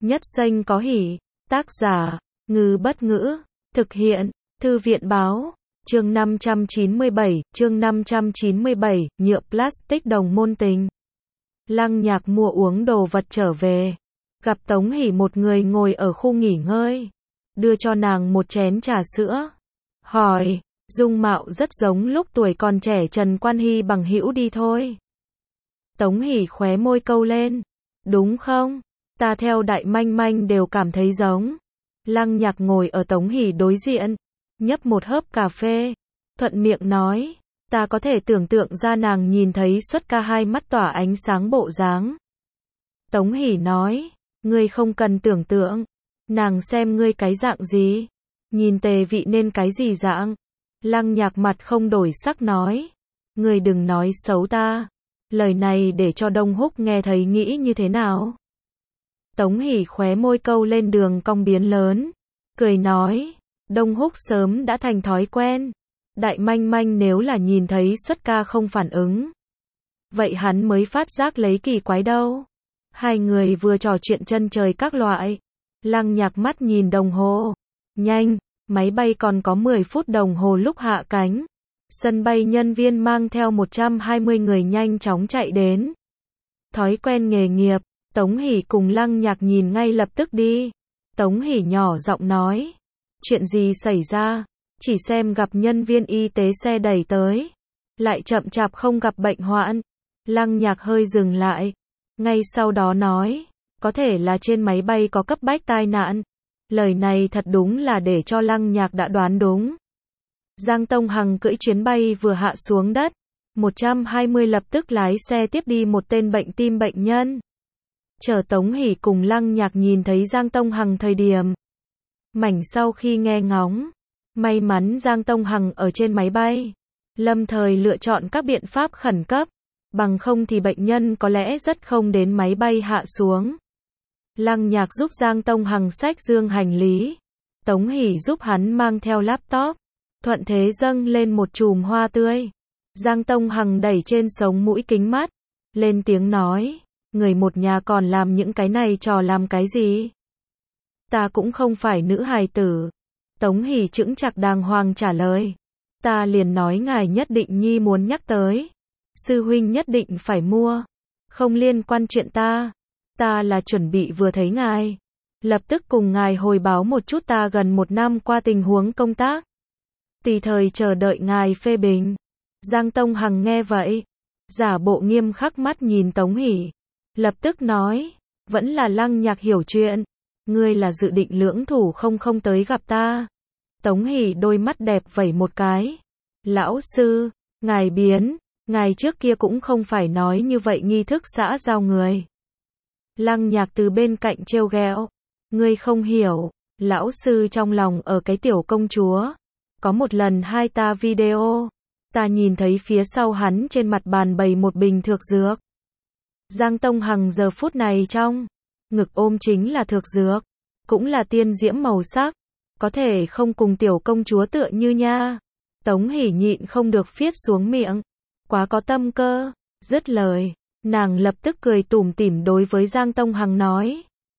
Nhất Xanh có hỉ. Tác giả, Ngư Bất Ngữ. Thực hiện, Thư viện Báo. Chương 597, nhựa plastic đồng môn tình. Lăng Nhạc mua uống đồ vật trở về. Gặp Tống Hỷ một người ngồi ở khu nghỉ ngơi. Đưa cho nàng một chén trà sữa. Hỏi, dung mạo rất giống lúc tuổi còn trẻ Trần Quan Hy bằng hữu đi thôi. Tống Hỷ khóe môi câu lên. Đúng không? Ta theo Đại Manh Manh đều cảm thấy giống. Lăng Nhạc ngồi ở Tống Hỷ đối diện, nhấp một hớp cà phê, thuận miệng nói, ta có thể tưởng tượng ra nàng nhìn thấy Xuất Ca hai mắt tỏa ánh sáng bộ dáng. Tống Hỷ nói, ngươi không cần tưởng tượng, nàng xem ngươi cái dạng gì, nhìn Tề Vị nên cái gì dạng. Lăng Nhạc mặt không đổi sắc nói, ngươi đừng nói xấu ta, lời này để cho Đông Húc nghe thấy nghĩ như thế nào. Tống Hỷ khóe môi câu lên đường cong biến lớn, cười nói, Đông Húc sớm đã thành thói quen. Đại Manh Manh nếu là nhìn thấy Xuất Ca không phản ứng, vậy hắn mới phát giác lấy kỳ quái đâu. Hai người vừa trò chuyện chân trời các loại. Lăng Nhạc mắt nhìn đồng hồ. Nhanh, máy bay còn có 10 phút đồng hồ lúc hạ cánh. Sân bay nhân viên mang theo 120 người nhanh chóng chạy đến. Thói quen nghề nghiệp, Tống Hỷ cùng Lăng Nhạc nhìn ngay lập tức đi. Tống Hỷ nhỏ giọng nói, chuyện gì xảy ra? Chỉ xem gặp nhân viên y tế xe đẩy tới, lại chậm chạp không gặp bệnh hoạn. Lăng Nhạc hơi dừng lại, ngay sau đó nói, có thể là trên máy bay có cấp bách tai nạn. Lời này thật đúng là để cho Lăng Nhạc đã đoán đúng. Giang Tông Hằng cưỡi chuyến bay vừa hạ xuống đất, 120 lập tức lái xe tiếp đi một tên bệnh tim bệnh nhân. Chờ Tống Hỷ cùng Lăng Nhạc nhìn thấy Giang Tông Hằng thời điểm mảnh sau khi nghe ngóng, may mắn Giang Tông Hằng ở trên máy bay, lâm thời lựa chọn các biện pháp khẩn cấp, bằng không thì bệnh nhân có lẽ rất không đến máy bay hạ xuống. Lăng Nhạc giúp Giang Tông Hằng xách dương hành lý, Tống Hỷ giúp hắn mang theo laptop, thuận thế dâng lên một chùm hoa tươi. Giang Tông Hằng đẩy trên sống mũi kính mắt, lên tiếng nói, người một nhà còn làm những cái này trò làm cái gì? Ta cũng không phải nữ hài tử. Tống Hỷ chững chạc đàng hoàng trả lời. Ta liền nói ngài nhất định nhi muốn nhắc tới. Sư huynh nhất định phải mua. Không liên quan chuyện ta. Ta là chuẩn bị vừa thấy ngài, lập tức cùng ngài hồi báo một chút ta gần 1 năm qua tình huống công tác. Tùy thời chờ đợi ngài phê bình. Giang Tông Hằng nghe vậy, giả bộ nghiêm khắc mắt nhìn Tống Hỷ, lập tức nói, vẫn là Lăng Nhạc hiểu chuyện. Ngươi là dự định lưỡng thủ không tới gặp ta. Tống Hỷ đôi mắt đẹp vẩy một cái. Lão sư, ngài biến, ngài trước kia cũng không phải nói như vậy nghi thức xã giao người. Lăng Nhạc từ bên cạnh trêu ghẹo. Ngươi không hiểu, lão sư trong lòng ở cái tiểu công chúa. Có một lần hai ta video, ta nhìn thấy phía sau hắn trên mặt bàn bày một bình thược dược. Giang Tông Hằng giờ phút này trong ngực ôm chính là thược dược, cũng là tiên diễm màu sắc, có thể không cùng tiểu công chúa tựa như nha. Tống Hỷ nhịn không được phiết xuống miệng, quá có tâm cơ. Dứt lời, nàng lập tức cười tủm tỉm đối với Giang Tông Hằng nói,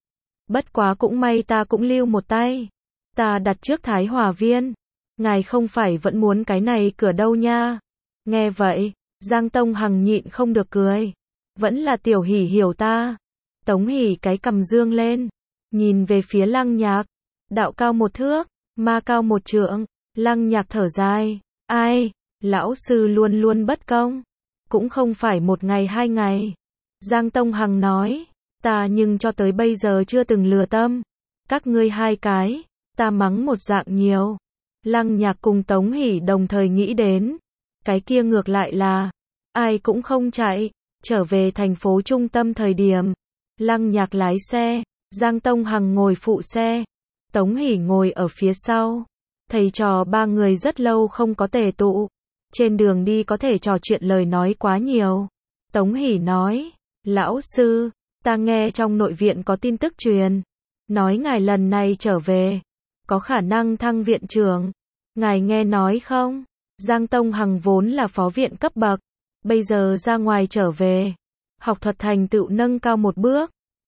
bất quá cũng may ta cũng lưu một tay, ta đặt trước Thái Hòa Viên, ngài không phải vẫn muốn cái này cửa đâu nha. Nghe vậy, Giang Tông Hằng nhịn không được cười, vẫn là tiểu Hỷ hiểu ta. Tống Hỷ cái cầm dương lên, nhìn về phía Lăng Nhạc, đạo cao 1 thước, ma cao 1 trượng. Lăng Nhạc thở dài, ai, lão sư luôn luôn bất công, cũng không phải 1 ngày 2 ngày. Giang Tông Hằng nói, ta nhưng cho tới bây giờ chưa từng lừa tâm, các ngươi hai cái, ta mắng một dạng nhiều. Lăng Nhạc cùng Tống Hỷ đồng thời nghĩ đến, cái kia ngược lại là, ai cũng không chạy. Trở về thành phố trung tâm thời điểm, Lăng Nhạc lái xe, Giang Tông Hằng ngồi phụ xe, Tống Hỷ ngồi ở phía sau. Thầy trò 3 người rất lâu không có tề tụ, trên đường đi có thể trò chuyện lời nói quá nhiều. Tống Hỷ nói, lão sư, ta nghe trong nội viện có tin tức truyền, nói ngài lần này trở về, có khả năng thăng viện trưởng, ngài nghe nói không? Giang Tông Hằng vốn là phó viện cấp bậc, bây giờ ra ngoài trở về, học thuật thành tựu nâng cao một bước,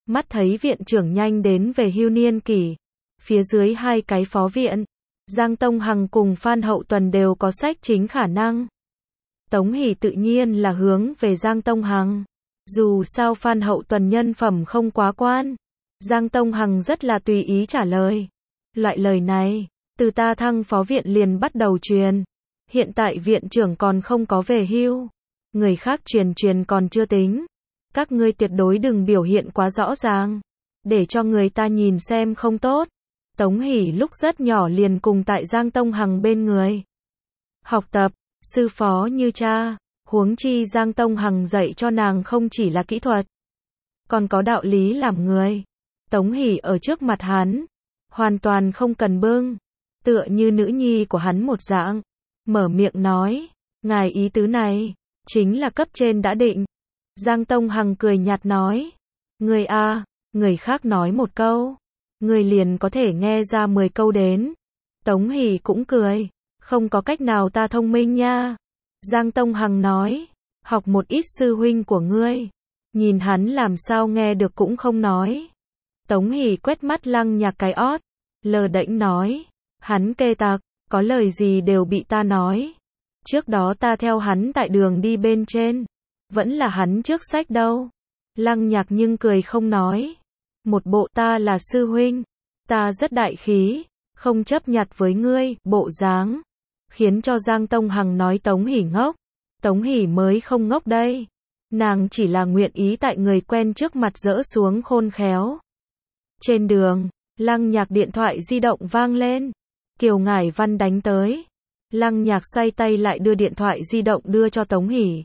mắt thấy viện trưởng nhanh đến về hưu niên kỷ. Phía dưới hai cái phó viện, Giang Tông Hằng cùng Phan Hậu Tuần đều có sách chính khả năng. Tống Hỷ tự nhiên là hướng về Giang Tông Hằng. Dù sao Phan Hậu Tuần nhân phẩm không quá quan. Giang Tông Hằng rất là tùy ý trả lời. Loại lời này, từ ta thăng phó viện liền bắt đầu truyền. Hiện tại viện trưởng còn không có về hưu. Người khác truyền còn chưa tính. Các ngươi tuyệt đối đừng biểu hiện quá rõ ràng. Để cho người ta nhìn xem không tốt. Tống Hỷ lúc rất nhỏ liền cùng tại Giang Tông Hằng bên người. Học tập, sư phó như cha. Huống chi Giang Tông Hằng dạy cho nàng không chỉ là kỹ thuật. Còn có đạo lý làm người. Tống Hỷ ở trước mặt hắn. Hoàn toàn không cần bưng. Tựa như nữ nhi của hắn một dạng. Mở miệng nói. Ngài ý tứ này. Chính là cấp trên đã định. Giang Tông Hằng cười nhạt nói. Người a, người khác nói một câu. Người liền có thể nghe ra 10 câu đến. Tống Hỷ cũng cười. Không có cách nào ta thông minh nha. Giang Tông Hằng nói. Học một ít sư huynh của ngươi. Nhìn hắn làm sao nghe được cũng không nói. Tống Hỷ quét mắt Lăng Nhạc cái ót. Lờ đễnh nói. Hắn kê tặc. Có lời gì đều bị ta nói. Trước đó ta theo hắn tại đường đi bên trên. Vẫn là hắn trước sách đâu. Lăng Nhạc nhưng cười không nói. Một bộ ta là sư huynh. Ta rất đại khí. Không chấp nhặt với ngươi. Bộ dáng. Khiến cho Giang Tông Hằng nói Tống Hỷ ngốc. Tống Hỷ mới không ngốc đây. Nàng chỉ là nguyện ý tại người quen trước mặt dỡ xuống khôn khéo. Trên đường, Lăng Nhạc điện thoại di động vang lên. Kiều Ngải Văn đánh tới. Lăng Nhạc xoay tay lại đưa điện thoại di động đưa cho Tống Hỷ.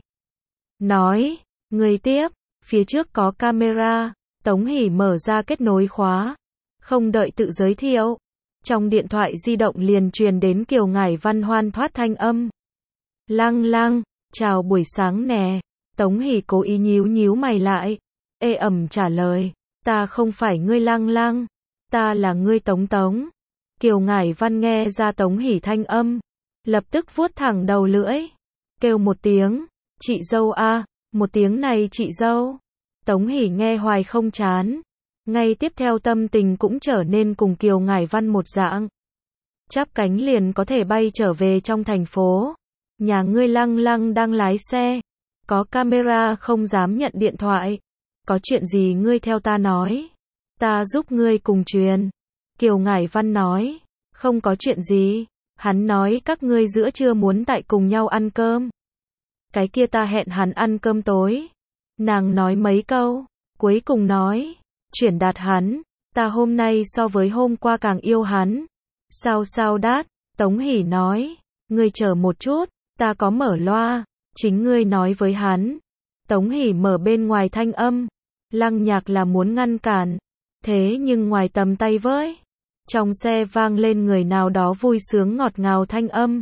Nói, người tiếp, phía trước có camera. Tống Hỷ mở ra kết nối khóa. Không đợi tự giới thiệu. Trong điện thoại di động liền truyền đến Kiều Ngải Văn hoan thoát thanh âm. Lăng, chào buổi sáng nè. Tống Hỷ cố ý nhíu mày lại. Ê ẩm trả lời. Ta không phải ngươi Lăng. Ta là ngươi Tống. Kiều Ngải Văn nghe ra Tống Hỷ thanh âm. Lập tức vuốt thẳng đầu lưỡi. Kêu một tiếng. Chị dâu a. Một tiếng này chị dâu. Tống Hỷ nghe hoài không chán. Ngay tiếp theo tâm tình cũng trở nên cùng Kiều Ngải Văn một dạng. Chắp cánh liền có thể bay trở về trong thành phố. Nhà ngươi Lăng đang lái xe. Có camera không dám nhận điện thoại. Có chuyện gì ngươi theo ta nói. Ta giúp ngươi cùng truyền. Kiều Ngải Văn nói. Không có chuyện gì. Hắn nói các ngươi giữa trưa muốn tại cùng nhau ăn cơm. Cái kia ta hẹn hắn ăn cơm tối. Nàng nói mấy câu. Cuối cùng nói. Chuyển đạt hắn. Ta hôm nay so với hôm qua càng yêu hắn. Sao đát. Tống Hỷ nói. Ngươi chờ một chút. Ta có mở loa. Chính ngươi nói với hắn. Tống Hỷ mở bên ngoài thanh âm. Lăng Nhạc là muốn ngăn cản. Thế nhưng ngoài tầm tay với. Trong xe vang lên người nào đó vui sướng ngọt ngào thanh âm.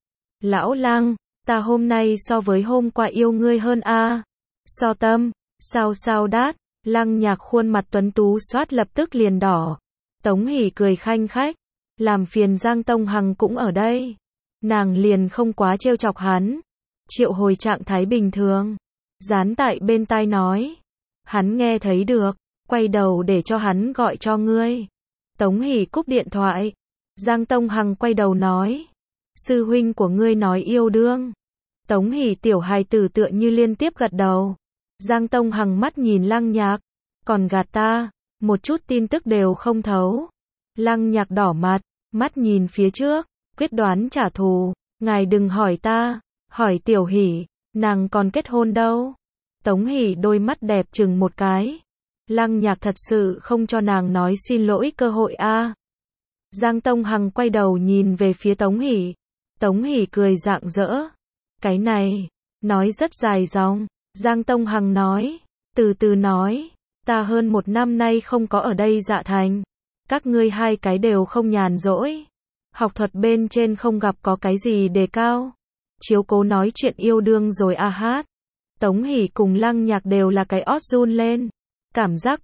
Lão Lăng, ta hôm nay so với hôm qua yêu ngươi hơn a. So tâm, sao đát. Lăng Nhạc khuôn mặt tuấn tú xoát lập tức liền đỏ. Tống Hỷ cười khanh khách. Làm phiền Giang Tông Hằng cũng ở đây. Nàng liền không quá trêu chọc hắn. Triệu hồi trạng thái bình thường. Dán tại bên tai nói. Hắn nghe thấy được. Quay đầu để cho hắn gọi cho ngươi. Tống Hỷ cúp điện thoại. Giang Tông Hằng quay đầu nói. Sư huynh của ngươi nói yêu đương. Tống Hỷ tiểu hài tử tựa như liên tiếp gật đầu. Giang Tông Hằng mắt nhìn Lăng Nhạc. Còn gạt ta. Một chút tin tức đều không thấu. Lăng Nhạc đỏ mặt. Mắt nhìn phía trước. Quyết đoán trả thù. Ngài đừng hỏi ta. Hỏi Tiểu Hỷ. Nàng còn kết hôn đâu. Tống Hỷ đôi mắt đẹp chừng một cái. Lăng Nhạc thật sự không cho nàng nói xin lỗi cơ hội a. Giang Tông Hằng quay đầu nhìn về phía Tống Hỷ. Tống Hỷ cười rạng rỡ. Cái này, nói rất dài dòng. Giang Tông Hằng nói. Từ từ nói. Ta hơn 1 năm nay không có ở đây Dạ Thành. Các ngươi hai cái đều không nhàn rỗi. Học thuật bên trên không gặp có cái gì đề cao. Chiếu cố nói chuyện yêu đương rồi a hát. Tống Hỷ cùng Lăng Nhạc đều là cái ót run lên. Cảm giác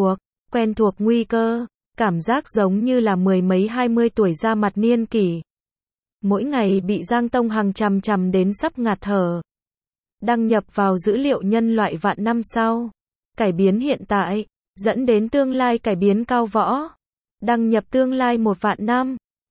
quen thuộc nguy cơ. Cảm giác giống như là 10 mấy 20 tuổi ra mặt niên kỷ. Mỗi ngày bị Giang Tông Hằng chằm đến sắp ngạt thở. Đăng nhập vào dữ liệu nhân loại vạn năm sau. Cải biến hiện tại. dẫn đến tương lai cải biến cao võ. Đăng nhập tương lai 1 vạn năm.